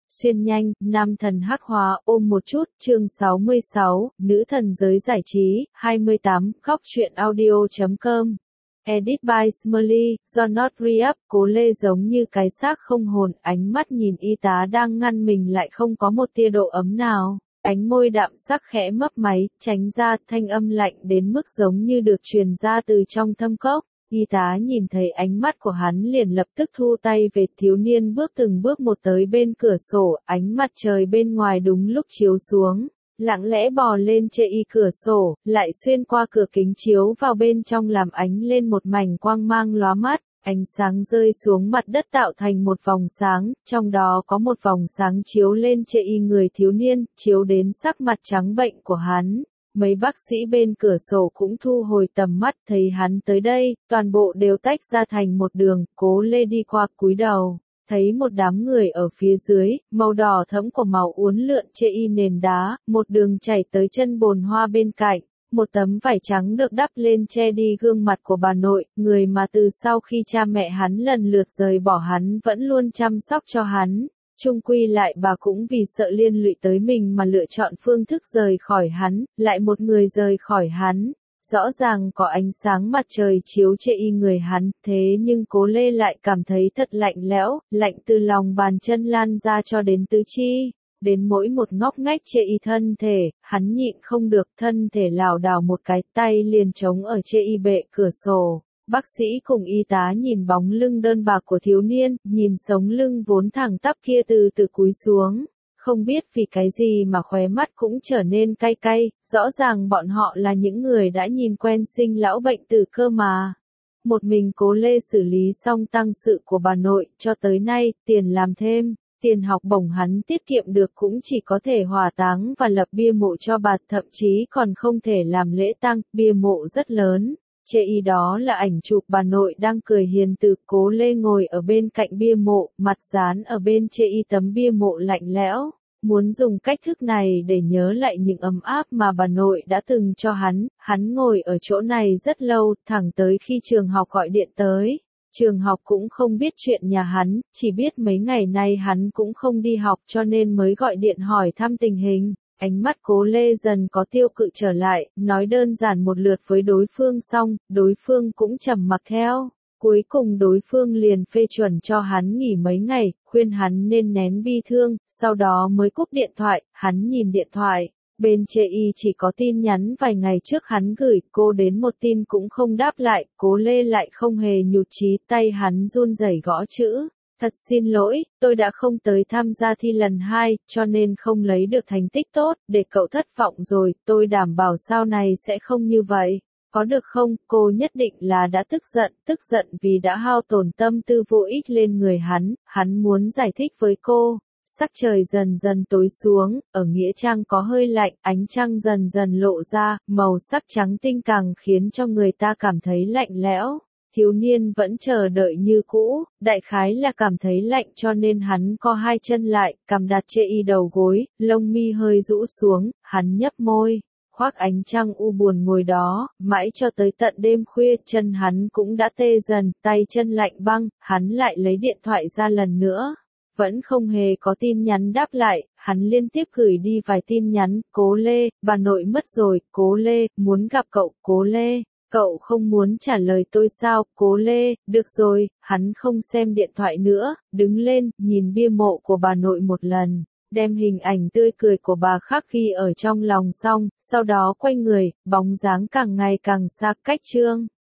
Xuyên nhanh, nam thần hắc hóa, ôm một chút, chương 66, nữ thần giới giải trí, 28, khóc chuyện audio.com. Edit by Smiley, do Not Re-up, Cố Lê giống như cái xác không hồn, ánh mắt nhìn y tá đang ngăn mình lại không có một tia độ ấm nào. Ánh môi đạm sắc khẽ mấp máy, tránh ra, thanh âm lạnh đến mức giống như được truyền ra từ trong thâm cốc. Y tá nhìn thấy ánh mắt của hắn liền lập tức thu tay về. Thiếu niên bước từng bước một tới bên cửa sổ, ánh mặt trời bên ngoài đúng lúc chiếu xuống, lặng lẽ bò lên chệ y cửa sổ, lại xuyên qua cửa kính chiếu vào bên trong làm ánh lên một mảnh quang mang lóa mắt. Ánh sáng rơi xuống mặt đất tạo thành một vòng sáng, trong đó có một vòng sáng chiếu lên chệ y người thiếu niên, chiếu đến sắc mặt trắng bệnh của hắn. Mấy bác sĩ bên cửa sổ cũng thu hồi tầm mắt, thấy hắn tới đây, toàn bộ đều tách ra thành một đường. Cố Lê đi qua, cúi đầu, thấy một đám người ở phía dưới, màu đỏ thẫm của máu uốn lượn chệ y nền đá, một đường chảy tới chân bồn hoa bên cạnh. Một tấm vải trắng được đắp lên che đi gương mặt của bà nội, người mà từ sau khi cha mẹ hắn lần lượt rời bỏ hắn vẫn luôn chăm sóc cho hắn. Chung quy lại bà cũng vì sợ liên lụy tới mình mà lựa chọn phương thức rời khỏi hắn, lại một người rời khỏi hắn. Rõ ràng có ánh sáng mặt trời chiếu chệ y người hắn, thế nhưng Cố Lê lại cảm thấy thật lạnh lẽo, lạnh từ lòng bàn chân lan ra cho đến tứ chi. Đến mỗi một ngóc ngách chệ y thân thể, hắn nhịn không được, thân thể lảo đảo một cái, tay liền chống ở chệ y bệ cửa sổ. Bác sĩ cùng y tá nhìn bóng lưng đơn bạc của thiếu niên, nhìn sống lưng vốn thẳng tắp kia từ từ cúi xuống. Không biết vì cái gì mà khóe mắt cũng trở nên cay cay, rõ ràng bọn họ là những người đã nhìn quen sinh lão bệnh tử cơ mà. Một mình Cố Lê xử lý xong tang sự của bà nội, cho tới nay, tiền làm thêm. Tiền học bổng hắn tiết kiệm được cũng chỉ có thể hỏa táng và lập bia mộ cho bà, thậm chí còn không thể làm lễ tang. Bia mộ rất lớn, chệ y đó là ảnh chụp bà nội đang cười hiền từ. Cố Lê ngồi ở bên cạnh bia mộ, mặt dán ở bên chệ y tấm bia mộ lạnh lẽo. Muốn dùng cách thức này để nhớ lại những ấm áp mà bà nội đã từng cho hắn ngồi ở chỗ này rất lâu, thẳng tới khi trường học gọi điện tới. Trường học cũng không biết chuyện nhà hắn, chỉ biết mấy ngày nay hắn cũng không đi học cho nên mới gọi điện hỏi thăm tình hình. Ánh mắt Cố Lê dần có tiêu cự trở lại, nói đơn giản một lượt với đối phương xong, đối phương cũng trầm mặc theo. Cuối cùng đối phương liền phê chuẩn cho hắn nghỉ mấy ngày, khuyên hắn nên nén bi thương, sau đó mới cúp điện thoại. Hắn nhìn điện thoại. Bên chệ y chỉ có tin nhắn vài ngày trước hắn gửi, cô đến một tin cũng không đáp lại. Cố Lê lại không hề nhụt chí, tay hắn run rẩy gõ chữ. Thật xin lỗi, tôi đã không tới tham gia thi lần 2, cho nên không lấy được thành tích tốt, để cậu thất vọng rồi, tôi đảm bảo sau này sẽ không như vậy. Có được không? Cô nhất định là đã tức giận vì đã hao tổn tâm tư vô ích lên người hắn muốn giải thích với cô. Sắc trời dần dần tối xuống, ở nghĩa trang có hơi lạnh, ánh trăng dần dần lộ ra, màu sắc trắng tinh càng khiến cho người ta cảm thấy lạnh lẽo. Thiếu niên vẫn chờ đợi như cũ, đại khái là cảm thấy lạnh cho nên hắn co hai chân lại, cằm đặt chệ y đầu gối, lông mi hơi rũ xuống, hắn nhấp môi, khoác ánh trăng u buồn ngồi đó, mãi cho tới tận đêm khuya, chân hắn cũng đã tê dần, tay chân lạnh băng, hắn lại lấy điện thoại ra lần nữa. Vẫn không hề có tin nhắn đáp lại, hắn liên tiếp gửi đi vài tin nhắn. Cố Lê, bà nội mất rồi. Cố Lê, muốn gặp cậu. Cố Lê, cậu không muốn trả lời tôi sao? Cố Lê, được rồi. Hắn không xem điện thoại nữa, đứng lên, nhìn bia mộ của bà nội một lần, đem hình ảnh tươi cười của bà khắc ghi ở trong lòng xong, sau đó quay người, bóng dáng càng ngày càng xa cách. Chương